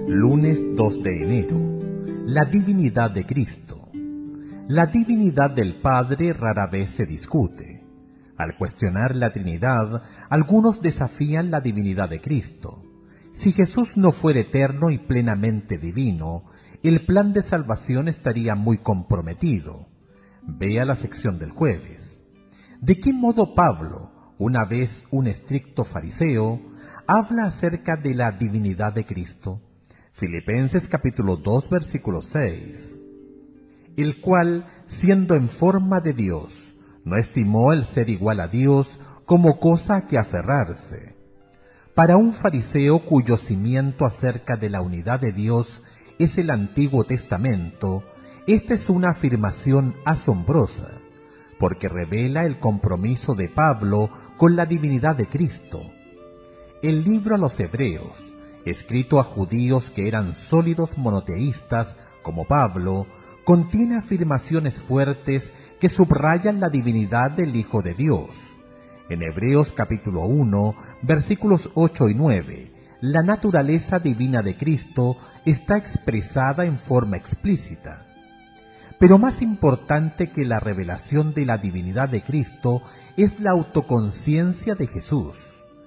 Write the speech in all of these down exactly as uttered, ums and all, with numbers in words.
Lunes dos de enero. La divinidad de Cristo. La divinidad del Padre rara vez se discute. Al cuestionar la Trinidad, algunos desafían la divinidad de Cristo. Si Jesús no fuera eterno y plenamente divino, el plan de salvación estaría muy comprometido. Vea la sección del jueves. ¿De qué modo Pablo, una vez un estricto fariseo, habla acerca de la divinidad de Cristo? Filipenses capítulo dos, versículo seis. El cual, siendo en forma de Dios, no estimó el ser igual a Dios como cosa a que aferrarse. Para un fariseo cuyo cimiento acerca de la unidad de Dios es el Antiguo Testamento, esta es una afirmación asombrosa, porque revela el compromiso de Pablo con la divinidad de Cristo. El libro a los Hebreos, escrito a judíos que eran sólidos monoteístas como Pablo, contiene afirmaciones fuertes que subrayan la divinidad del Hijo de Dios. En Hebreos capítulo uno, versículos ocho y nueve, la naturaleza divina de Cristo está expresada en forma explícita. Pero más importante que la revelación de la divinidad de Cristo es la autoconciencia de Jesús.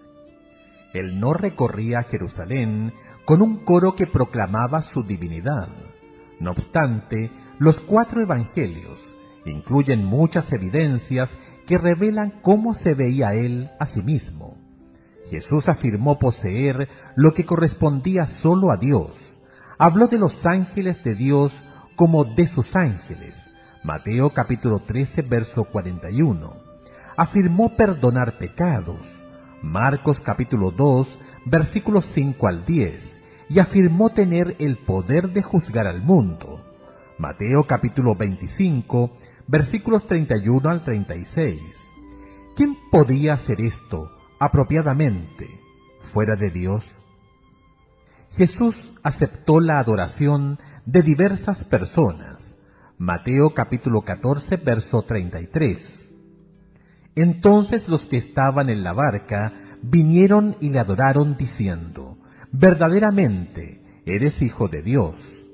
Él no recorría Jerusalén con un coro que proclamaba su divinidad. No obstante, los cuatro evangelios incluyen muchas evidencias que revelan cómo se veía él a sí mismo. Jesús afirmó poseer lo que correspondía solo a Dios. Habló de los ángeles de Dios como de sus ángeles. Mateo capítulo trece, verso cuarenta y uno. Afirmó perdonar pecados. Marcos capítulo dos, versículos cinco al diez. Y afirmó tener el poder de juzgar al mundo. Mateo capítulo veinticinco, versículos treinta y uno al treinta y seis. ¿Quién podía hacer esto apropiadamente fuera de Dios? Jesús aceptó la adoración de diversas personas. Mateo capítulo catorce, verso treinta y tres. Entonces los que estaban en la barca vinieron y le adoraron diciendo: verdaderamente eres Hijo de Dios.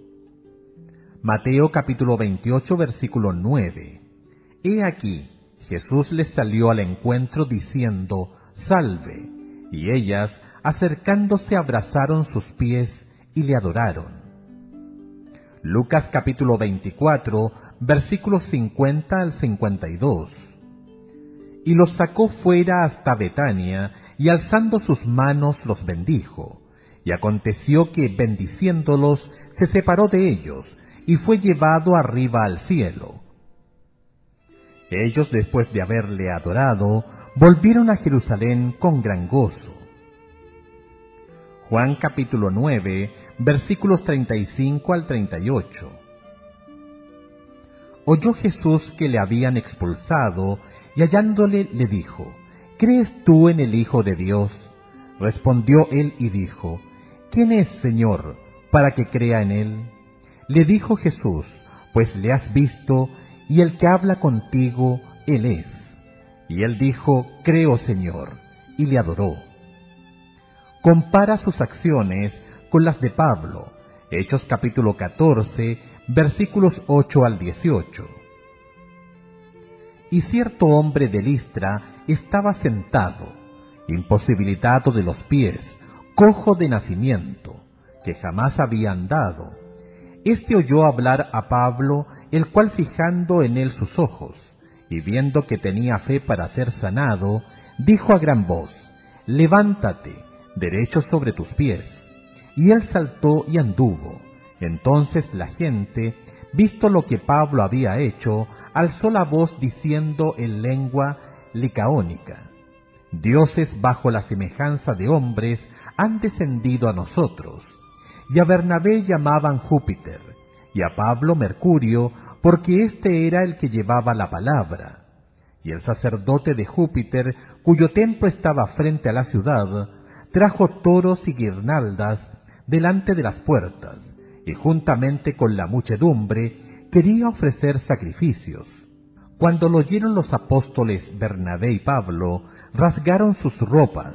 Mateo capítulo veintiocho, versículo nueve. He aquí, Jesús les salió al encuentro diciendo: salve. Y ellas, acercándose, abrazaron sus pies y le adoraron. Lucas capítulo veinticuatro, versículos cincuenta al cincuenta y dos. Y los sacó fuera hasta Betania, y alzando sus manos los bendijo. Y aconteció que, bendiciéndolos, se separó de ellos, y fue llevado arriba al cielo. Ellos, después de haberle adorado, volvieron a Jerusalén con gran gozo. Juan capítulo nueve, versículos treinta y cinco al treinta y ocho. Oyó Jesús que le habían expulsado, y hallándole le dijo: ¿crees tú en el Hijo de Dios? Respondió él y dijo: ¿quién es, Señor, para que crea en él? Le dijo Jesús: pues le has visto, y el que habla contigo, él es. Y él dijo: creo, Señor, y le adoró. Compara sus acciones con las de Pablo. Hechos capítulo catorce, versículos ocho al dieciocho. Y cierto hombre de Listra estaba sentado, imposibilitado de los pies, cojo de nacimiento, que jamás había andado. Este oyó hablar a Pablo, el cual, fijando en él sus ojos, y viendo que tenía fe para ser sanado, dijo a gran voz: levántate, derecho sobre tus pies. Y él saltó y anduvo. Entonces la gente, visto lo que Pablo había hecho, alzó la voz diciendo en lengua licaónica: dioses bajo la semejanza de hombres han descendido a nosotros. Y a Bernabé llamaban Júpiter, y a Pablo Mercurio, porque éste era el que llevaba la palabra. Y el sacerdote de Júpiter, cuyo templo estaba frente a la ciudad, trajo toros y guirnaldas delante de las puertas, y juntamente con la muchedumbre quería ofrecer sacrificios. Cuando lo oyeron los apóstoles Bernabé y Pablo, rasgaron sus ropas,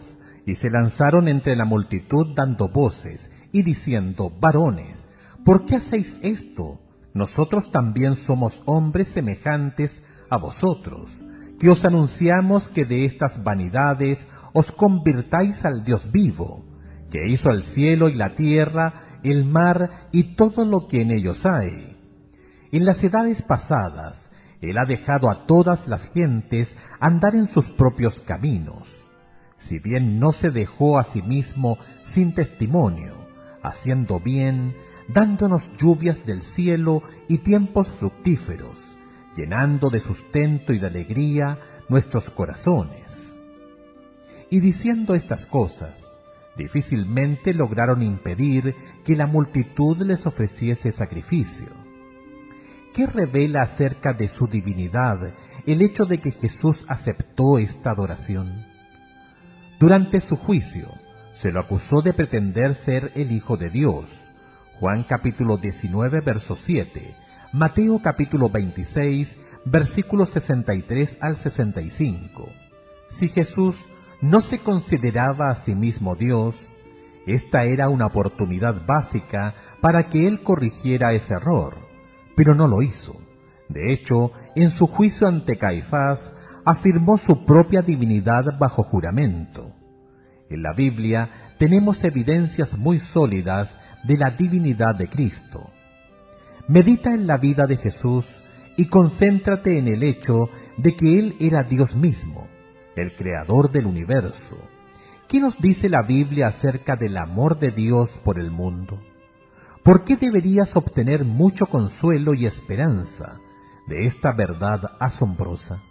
y se lanzaron entre la multitud dando voces y diciendo: varones, ¿por qué hacéis esto? Nosotros también somos hombres semejantes a vosotros, que os anunciamos que de estas vanidades os convirtáis al Dios vivo, que hizo el cielo y la tierra, el mar y todo lo que en ellos hay. En las edades pasadas, Él ha dejado a todas las gentes andar en sus propios caminos. Si bien no se dejó a sí mismo sin testimonio, haciendo bien, dándonos lluvias del cielo y tiempos fructíferos, llenando de sustento y de alegría nuestros corazones. Y diciendo estas cosas, difícilmente lograron impedir que la multitud les ofreciese sacrificio. ¿Qué revela acerca de su divinidad el hecho de que Jesús aceptó esta adoración? Durante su juicio, se lo acusó de pretender ser el Hijo de Dios. Juan capítulo diecinueve, verso siete, Mateo capítulo veintiséis, versículos sesenta y tres al sesenta y cinco. Si Jesús no se consideraba a sí mismo Dios, esta era una oportunidad básica para que Él corrigiera ese error, pero no lo hizo. De hecho, en su juicio ante Caifás, afirmó su propia divinidad bajo juramento. En la Biblia tenemos evidencias muy sólidas de la divinidad de Cristo. Medita en la vida de Jesús y concéntrate en el hecho de que Él era Dios mismo, el creador del universo. ¿Qué nos dice la Biblia acerca del amor de Dios por el mundo? ¿Por qué deberías obtener mucho consuelo y esperanza de esta verdad asombrosa?